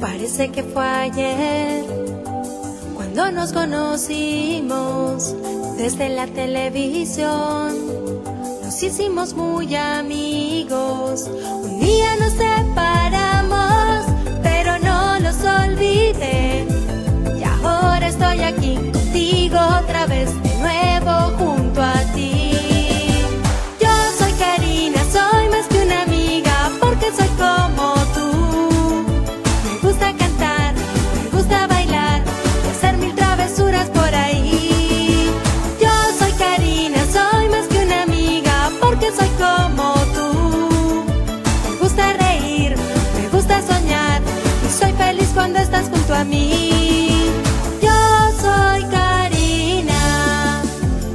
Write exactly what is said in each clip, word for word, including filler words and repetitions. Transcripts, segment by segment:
Parece que fue ayer cuando nos conocimos desde la televisión. Nos hicimos muy amigos, un día nos separamos, pero no los olvidé. Y ahora estoy aquí contigo otra vez, de nuevo junto a ti. Yo soy Karina, soy más que una amiga, porque soy como tú. Me gusta cantar, me gusta bailar y hacer mil travesuras por ahí. Yo soy Karina, soy más que una amiga, porque soy como tú. Me gusta reír, me gusta soñar y soy feliz cuando estás junto a mí. Yo soy Karina.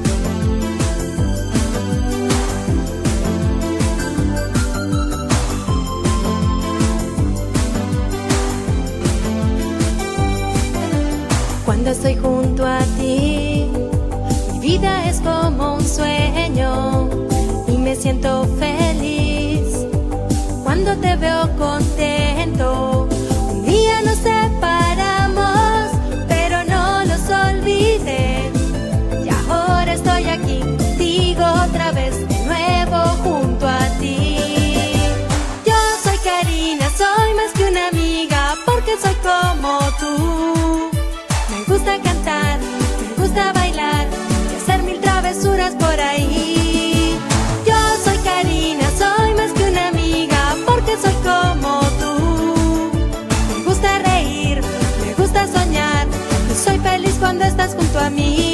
Cuando estoy junto a ti, mi vida es como un sueño y me siento feliz cuando te veo contento. Un día nos separamos, pero no los olvidé. Y ahora estoy aquí contigo otra vez, de nuevo junto a ti. Yo soy Karina, soy más que una amiga, porque soy como tú. Me gusta cantar, me gusta bailar y hacer mil travesuras por ahí. Yo soy Karina, soy más que una amiga, porque soy como tú. Me gusta reír, me gusta soñar y soy feliz cuando estás junto a mí.